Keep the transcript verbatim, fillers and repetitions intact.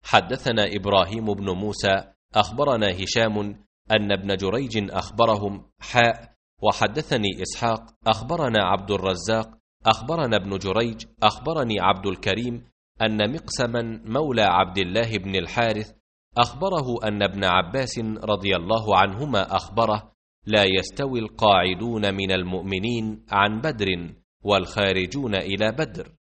حدثنا إبراهيم بن موسى أخبرنا هشام أن ابن جريج أخبرهم حاء وحدثني إسحاق أخبرنا عبد الرزاق أخبرنا ابن جريج أخبرني عبد الكريم أن مقسما مولى عبد الله بن الحارث أخبره أن ابن عباس رضي الله عنهما أخبره: لا يستوي القاعدون من المؤمنين عن بدر والخارجون إلى بدر.